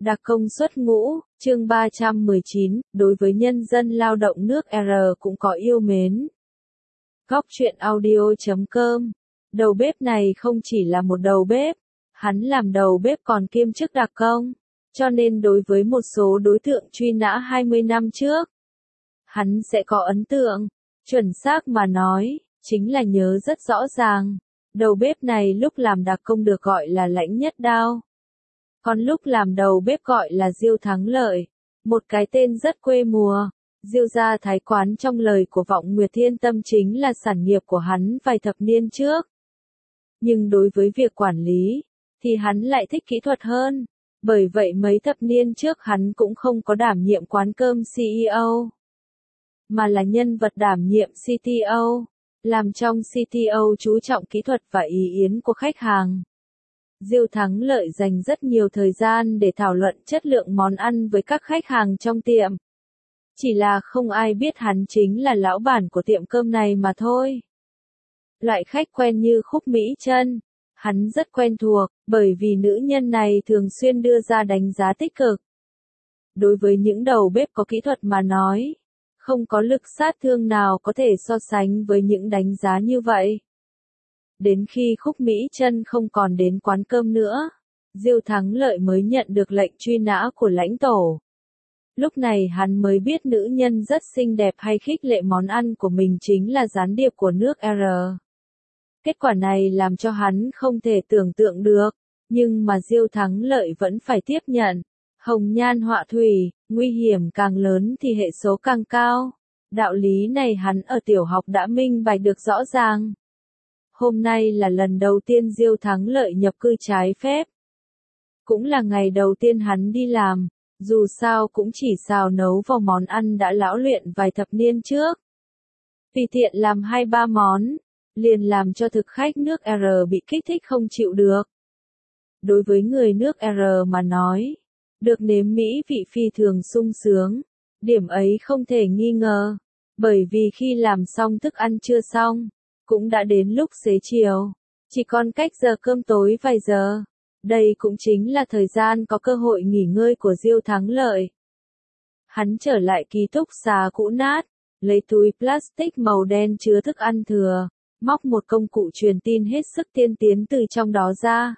Đặc công xuất ngũ, chương 319, đối với nhân dân lao động nước R cũng có yêu mến. Góc truyện audio.com. Đầu bếp này không chỉ là một đầu bếp, hắn làm đầu bếp còn kiêm chức đặc công, cho nên đối với một số đối tượng truy nã 20 năm trước, hắn sẽ có ấn tượng. Chuẩn xác mà nói, chính là nhớ rất rõ ràng. Đầu bếp này lúc làm đặc công được gọi là Lãnh Nhất Đao. Còn lúc làm đầu bếp gọi là Diêu Thắng Lợi, một cái tên rất quê mùa. Diêu gia thái quán trong lời của Vọng Nguyệt Thiên Tâm chính là sản nghiệp của hắn vài thập niên trước. Nhưng đối với việc quản lý, thì hắn lại thích kỹ thuật hơn. Bởi vậy mấy thập niên trước hắn cũng không có đảm nhiệm quán cơm CEO, mà là nhân vật đảm nhiệm CTO. Làm trong CTO chú trọng kỹ thuật và ý yến của khách hàng. Diêu Thắng Lợi dành rất nhiều thời gian để thảo luận chất lượng món ăn với các khách hàng trong tiệm. Chỉ là không ai biết hắn chính là lão bản của tiệm cơm này mà thôi. Loại khách quen như Khúc Mỹ Trân, hắn rất quen thuộc, bởi vì nữ nhân này thường xuyên đưa ra đánh giá tích cực. Đối với những đầu bếp có kỹ thuật mà nói, không có lực sát thương nào có thể so sánh với những đánh giá như vậy. Đến khi Khúc Mỹ Trân không còn đến quán cơm nữa, Diêu Thắng Lợi mới nhận được lệnh truy nã của lãnh tổ. Lúc này hắn mới biết nữ nhân rất xinh đẹp hay khích lệ món ăn của mình chính là gián điệp của nước R. Kết quả này làm cho hắn không thể tưởng tượng được, nhưng mà Diêu Thắng Lợi vẫn phải tiếp nhận. Hồng nhan họa thủy, nguy hiểm càng lớn thì hệ số càng cao. Đạo lý này hắn ở tiểu học đã minh bạch được rõ ràng. Hôm nay là lần đầu tiên Diêu Thắng Lợi nhập cư trái phép. Cũng là ngày đầu tiên hắn đi làm, dù sao cũng chỉ xào nấu vào món ăn đã lão luyện vài thập niên trước. Vì tiện làm 2-3 món, liền làm cho thực khách nước R bị kích thích không chịu được. Đối với người nước R mà nói, được nếm mỹ vị phi thường sung sướng, điểm ấy không thể nghi ngờ, bởi vì khi làm xong thức ăn chưa xong, cũng đã đến lúc xế chiều, chỉ còn cách giờ cơm tối vài giờ. Đây cũng chính là thời gian có cơ hội nghỉ ngơi của Diêu Thắng Lợi. Hắn trở lại ký túc xá cũ nát, lấy túi plastic màu đen chứa thức ăn thừa, móc một công cụ truyền tin hết sức tiên tiến từ trong đó ra.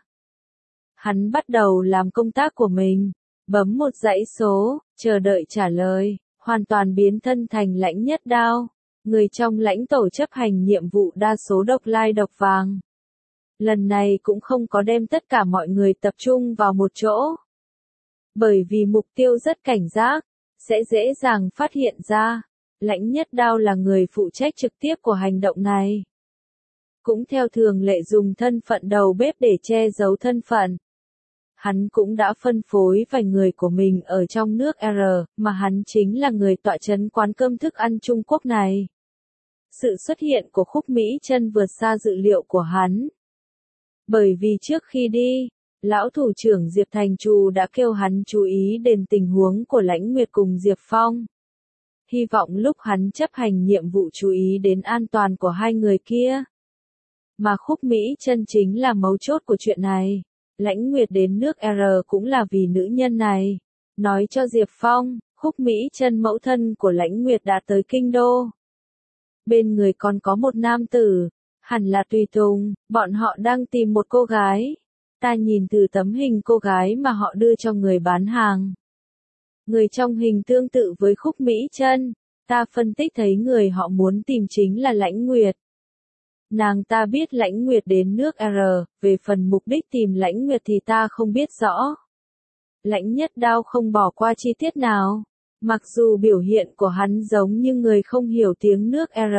Hắn bắt đầu làm công tác của mình, bấm một dãy số, chờ đợi trả lời, hoàn toàn biến thân thành Lãnh Nhất Đao, người trong lãnh tổ chấp hành nhiệm vụ đa số độc lai độc vàng. Lần này cũng không có đem tất cả mọi người tập trung vào một chỗ. Bởi vì mục tiêu rất cảnh giác, sẽ dễ dàng phát hiện ra. Lãnh Nhất Đao là người phụ trách trực tiếp của hành động này. Cũng theo thường lệ dùng thân phận đầu bếp để che giấu thân phận. Hắn cũng đã phân phối vài người của mình ở trong nước R, mà hắn chính là người tọa trấn quán cơm thức ăn Trung Quốc này. Sự xuất hiện của Khúc Mỹ Trân vượt xa dự liệu của hắn. Bởi vì trước khi đi, lão thủ trưởng Diệp Thành Trù đã kêu hắn chú ý đến tình huống của Lãnh Nguyệt cùng Diệp Phong. Hy vọng lúc hắn chấp hành nhiệm vụ chú ý đến an toàn của hai người kia. Mà Khúc Mỹ Trân chính là mấu chốt của chuyện này. Lãnh Nguyệt đến nước R cũng là vì nữ nhân này. Nói cho Diệp Phong, Khúc Mỹ Trân mẫu thân của Lãnh Nguyệt đã tới kinh đô. Bên người còn có một nam tử, hẳn là tùy tùng, bọn họ đang tìm một cô gái. Ta nhìn từ tấm hình cô gái mà họ đưa cho người bán hàng. Người trong hình tương tự với Khúc Mỹ Trân, ta phân tích thấy người họ muốn tìm chính là Lãnh Nguyệt. Nàng ta biết Lãnh Nguyệt đến nước R, về phần mục đích tìm Lãnh Nguyệt thì ta không biết rõ. Lãnh Nhất Đao không bỏ qua chi tiết nào, mặc dù biểu hiện của hắn giống như người không hiểu tiếng nước R.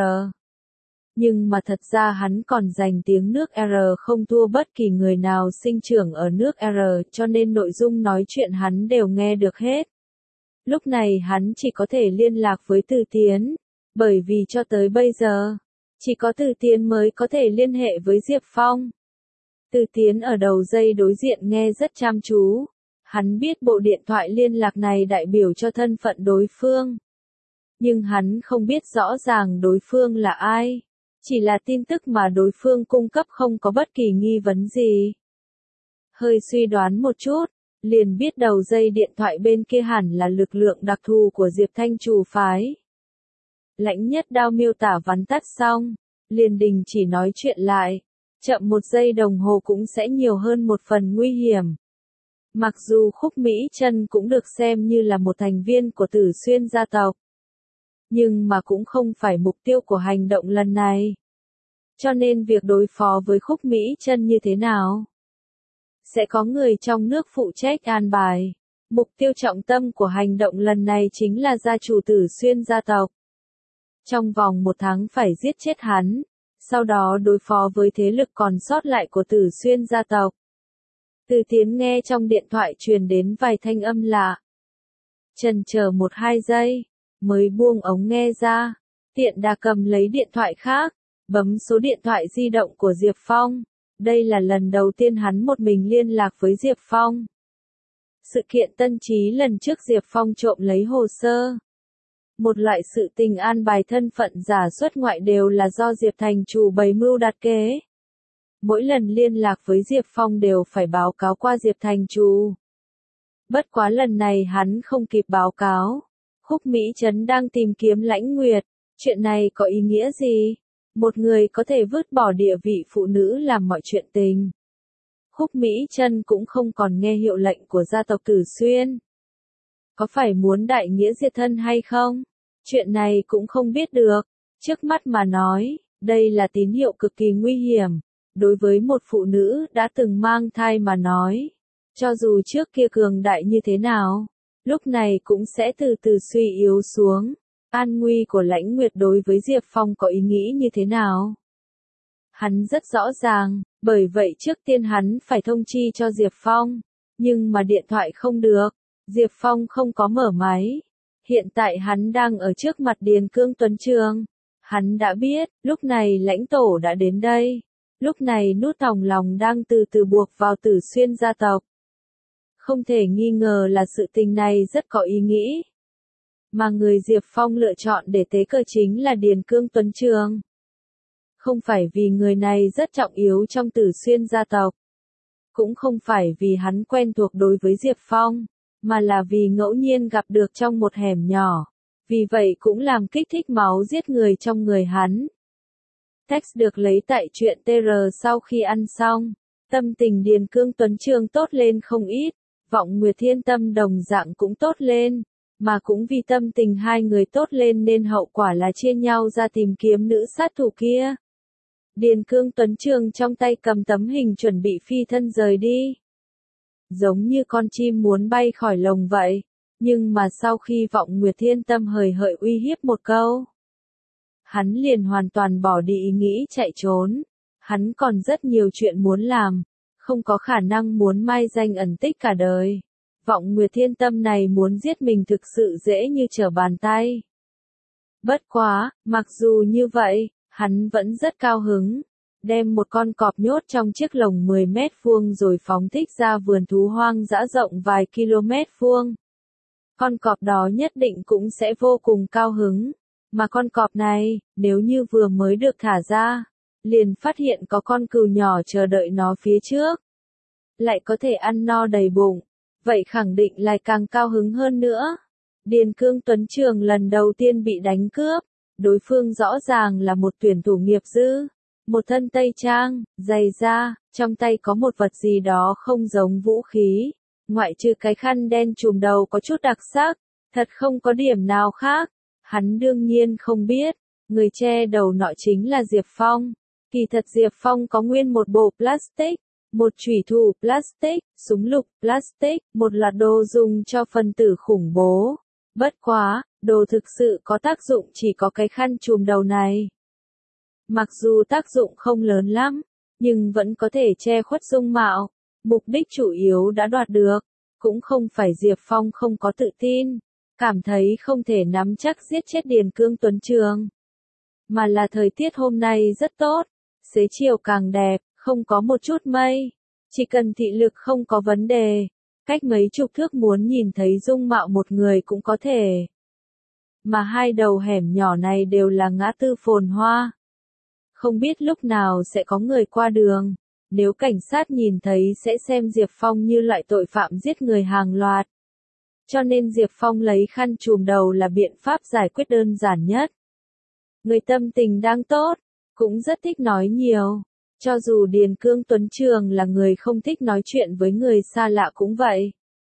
Nhưng mà thật ra hắn còn dành tiếng nước R không thua bất kỳ người nào sinh trưởng ở nước R, cho nên nội dung nói chuyện hắn đều nghe được hết. Lúc này hắn chỉ có thể liên lạc với Từ Tiến, bởi vì cho tới bây giờ, chỉ có Từ Tiến mới có thể liên hệ với Diệp Phong. Từ Tiến ở đầu dây đối diện nghe rất chăm chú. Hắn biết bộ điện thoại liên lạc này đại biểu cho thân phận đối phương. Nhưng hắn không biết rõ ràng đối phương là ai. Chỉ là tin tức mà đối phương cung cấp không có bất kỳ nghi vấn gì. Hơi suy đoán một chút, liền biết đầu dây điện thoại bên kia hẳn là lực lượng đặc thù của Diệp Thanh Trù phái. Lãnh Nhất Đao miêu tả vắn tắt xong, liền đình chỉ nói chuyện lại, chậm 1 giây đồng hồ cũng sẽ nhiều hơn một phần nguy hiểm. Mặc dù Khúc Mỹ Chân cũng được xem như là một thành viên của Tử Xuyên gia tộc, nhưng mà cũng không phải mục tiêu của hành động lần này. Cho nên việc đối phó với Khúc Mỹ Chân như thế nào? Sẽ có người trong nước phụ trách an bài. Mục tiêu trọng tâm của hành động lần này chính là gia chủ Tử Xuyên gia tộc. Trong vòng 1 tháng phải giết chết hắn, sau đó đối phó với thế lực còn sót lại của Tử Xuyên gia tộc. Từ Tiến nghe trong điện thoại truyền đến vài thanh âm lạ. Chần chờ 1-2 giây, mới buông ống nghe ra, tiện đà cầm lấy điện thoại khác, bấm số điện thoại di động của Diệp Phong. Đây là lần đầu tiên hắn một mình liên lạc với Diệp Phong. Sự kiện Tân Chí lần trước Diệp Phong trộm lấy hồ sơ. Một loại sự tình an bài thân phận giả xuất ngoại đều là do Diệp Thành Chủ bày mưu đặt kế. Mỗi lần liên lạc với Diệp Phong đều phải báo cáo qua Diệp Thành Chủ. Bất quá lần này hắn không kịp báo cáo. Khúc Mỹ Trấn đang tìm kiếm Lãnh Nguyệt. Chuyện này có ý nghĩa gì? Một người có thể vứt bỏ địa vị phụ nữ làm mọi chuyện tình. Khúc Mỹ Chân cũng không còn nghe hiệu lệnh của gia tộc Tử Xuyên. Có phải muốn đại nghĩa diệt thân hay không? Chuyện này cũng không biết được. Trước mắt mà nói, đây là tín hiệu cực kỳ nguy hiểm. Đối với một phụ nữ đã từng mang thai mà nói, cho dù trước kia cường đại như thế nào, lúc này cũng sẽ từ từ suy yếu xuống. An nguy của Lãnh Nguyệt đối với Diệp Phong có ý nghĩ như thế nào? Hắn rất rõ ràng, bởi vậy trước tiên hắn phải thông chi cho Diệp Phong. Nhưng mà điện thoại không được, Diệp Phong không có mở máy. Hiện tại hắn đang ở trước mặt Điền Cương Tuấn Trường. Hắn đã biết, lúc này Lãnh Tổ đã đến đây. Lúc này nút thòng lòng đang từ từ buộc vào Tử Xuyên gia tộc. Không thể nghi ngờ là sự tình này rất có ý nghĩ. Mà người Diệp Phong lựa chọn để tế cờ chính là Điền Cương Tuấn Trường. Không phải vì người này rất trọng yếu trong Tử Xuyên gia tộc. Cũng không phải vì hắn quen thuộc đối với Diệp Phong, mà là vì ngẫu nhiên gặp được trong một hẻm nhỏ. Vì vậy cũng làm kích thích máu giết người trong người hắn. Text được lấy tại truyện TR sau khi ăn xong. Tâm tình Điền Cương Tuấn Trường tốt lên không ít. Vọng Nguyệt Thiên Tâm đồng dạng cũng tốt lên. Mà cũng vì tâm tình hai người tốt lên nên hậu quả là chia nhau ra tìm kiếm nữ sát thủ kia. Điền Cương Tuấn Trường trong tay cầm tấm hình chuẩn bị phi thân rời đi. Giống như con chim muốn bay khỏi lồng vậy. Nhưng mà sau khi Vọng Nguyệt Thiên Tâm hời hợt uy hiếp một câu, hắn liền hoàn toàn bỏ đi ý nghĩ chạy trốn. Hắn còn rất nhiều chuyện muốn làm, không có khả năng muốn mai danh ẩn tích cả đời. Vọng Nguyệt Thiên Tâm này muốn giết mình thực sự dễ như trở bàn tay. Bất quá, mặc dù như vậy, hắn vẫn rất cao hứng. Đem một con cọp nhốt trong chiếc lồng 10 mét vuông rồi phóng thích ra vườn thú hoang dã rộng vài km vuông. Con cọp đó nhất định cũng sẽ vô cùng cao hứng. Mà con cọp này, nếu như vừa mới được thả ra, liền phát hiện có con cừu nhỏ chờ đợi nó phía trước. Lại có thể ăn no đầy bụng. Vậy khẳng định lại càng cao hứng hơn nữa. Điền Cương Tuấn Trường lần đầu tiên bị đánh cướp. Đối phương rõ ràng là một tuyển thủ nghiệp dư. Một thân tây trang, giày da, trong tay có một vật gì đó không giống vũ khí. Ngoại trừ cái khăn đen trùm đầu có chút đặc sắc, thật không có điểm nào khác. Hắn đương nhiên không biết, người che đầu nọ chính là Diệp Phong. Kỳ thật Diệp Phong có nguyên một bộ plastic, một chủy thủ plastic, súng lục plastic, một loạt đồ dùng cho phần tử khủng bố. Bất quá, đồ thực sự có tác dụng chỉ có cái khăn trùm đầu này. Mặc dù tác dụng không lớn lắm, nhưng vẫn có thể che khuất dung mạo. Mục đích chủ yếu đã đoạt được. Cũng không phải Diệp Phong không có tự tin, cảm thấy không thể nắm chắc giết chết Điền Cương Tuấn Trường. Mà là thời tiết hôm nay rất tốt, xế chiều càng đẹp, không có một chút mây. Chỉ cần thị lực không có vấn đề, cách mấy chục thước muốn nhìn thấy dung mạo một người cũng có thể. Mà hai đầu hẻm nhỏ này đều là ngã tư phồn hoa. Không biết lúc nào sẽ có người qua đường. Nếu cảnh sát nhìn thấy sẽ xem Diệp Phong như loại tội phạm giết người hàng loạt. Cho nên Diệp Phong lấy khăn trùm đầu là biện pháp giải quyết đơn giản nhất. Người tâm tình đang tốt, cũng rất thích nói nhiều. Cho dù Điền Cương Tuấn Trường là người không thích nói chuyện với người xa lạ cũng vậy.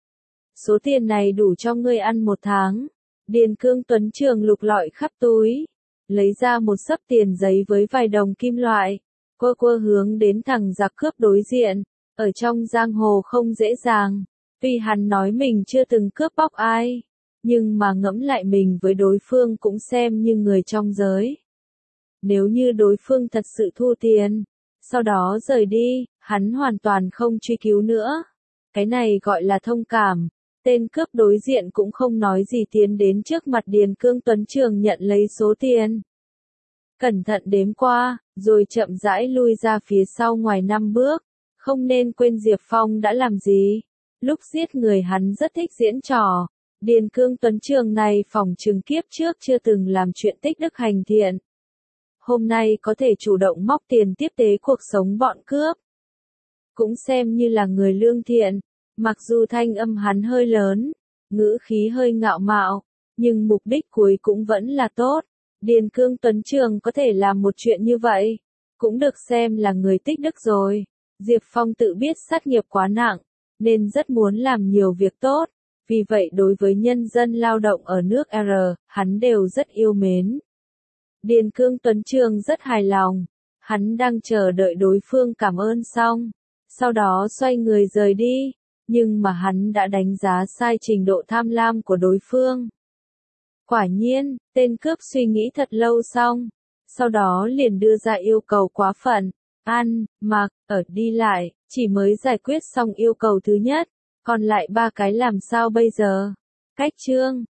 Số tiền này đủ cho ngươi ăn 1 tháng. Điền Cương Tuấn Trường lục lọi khắp túi, lấy ra một xấp tiền giấy với vài đồng kim loại, quơ hướng đến thằng giặc cướp đối diện. Ở trong giang hồ không dễ dàng, tuy hắn nói mình chưa từng cướp bóc ai, nhưng mà ngẫm lại mình với đối phương cũng xem như người trong giới. Nếu như đối phương thật sự thu tiền, sau đó rời đi, hắn hoàn toàn không truy cứu nữa. Cái này gọi là thông cảm. Tên cướp đối diện cũng không nói gì tiến đến trước mặt Điền Cương Tuấn Trường nhận lấy số tiền. Cẩn thận đếm qua, rồi chậm rãi lui ra phía sau ngoài 5 bước. Không nên quên Diệp Phong đã làm gì. Lúc giết người hắn rất thích diễn trò. Điền Cương Tuấn Trường này phỏng chừng kiếp trước chưa từng làm chuyện tích đức hành thiện. Hôm nay có thể chủ động móc tiền tiếp tế cuộc sống bọn cướp. Cũng xem như là người lương thiện. Mặc dù thanh âm hắn hơi lớn, ngữ khí hơi ngạo mạo, nhưng mục đích cuối cũng vẫn là tốt. Điền Cương Tuấn Trường có thể làm một chuyện như vậy, cũng được xem là người tích đức rồi. Diệp Phong tự biết sát nghiệp quá nặng, nên rất muốn làm nhiều việc tốt. Vì vậy đối với nhân dân lao động ở nước R, hắn đều rất yêu mến. Điền Cương Tuấn Trường rất hài lòng, hắn đang chờ đợi đối phương cảm ơn xong, sau đó xoay người rời đi. Nhưng mà hắn đã đánh giá sai trình độ tham lam của đối phương. Quả nhiên, tên cướp suy nghĩ thật lâu xong, sau đó liền đưa ra yêu cầu quá phận, ăn, mặc, ở, đi lại, chỉ mới giải quyết xong yêu cầu thứ nhất, còn lại 3 cái làm sao bây giờ? Cách chương